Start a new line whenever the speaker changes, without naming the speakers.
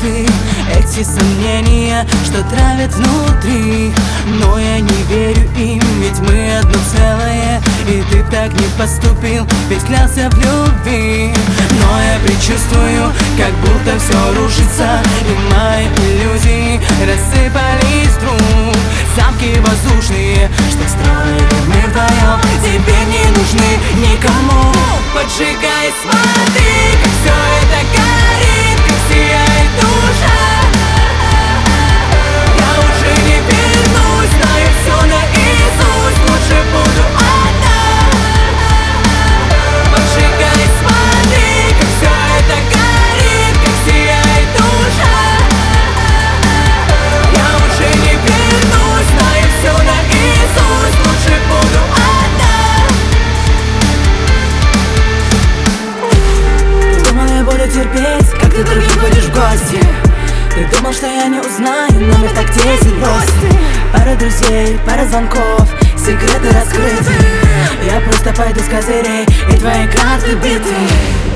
ты эти сомнения, что травят внутри. Но я не верю им, ведь мы одно целое. И ты так не поступил, ведь клялся в любви. Но я предчувствую, как будто все рушится, и мои иллюзии рассыпались вдруг. Замки воздушные, что строили мы вдвоем, теперь не нужны никому. Поджигай, смотри, как все это горит, как сияет душа. Я уже не вернусь, знаю все наизусть, лучше буду одна. Поджигай, смотри, как все это горит, как сияет душа. Я уже не вернусь, знаю все наизусть, лучше буду одна. Думал, я буду терпеть, как ты другим ходишь в гости. Ты думал, что я не узнаю, номер так 10 бросит. Пара друзей, пара звонков, секреты раскрыты. Я просто пойду с козырей, и твои карты биты.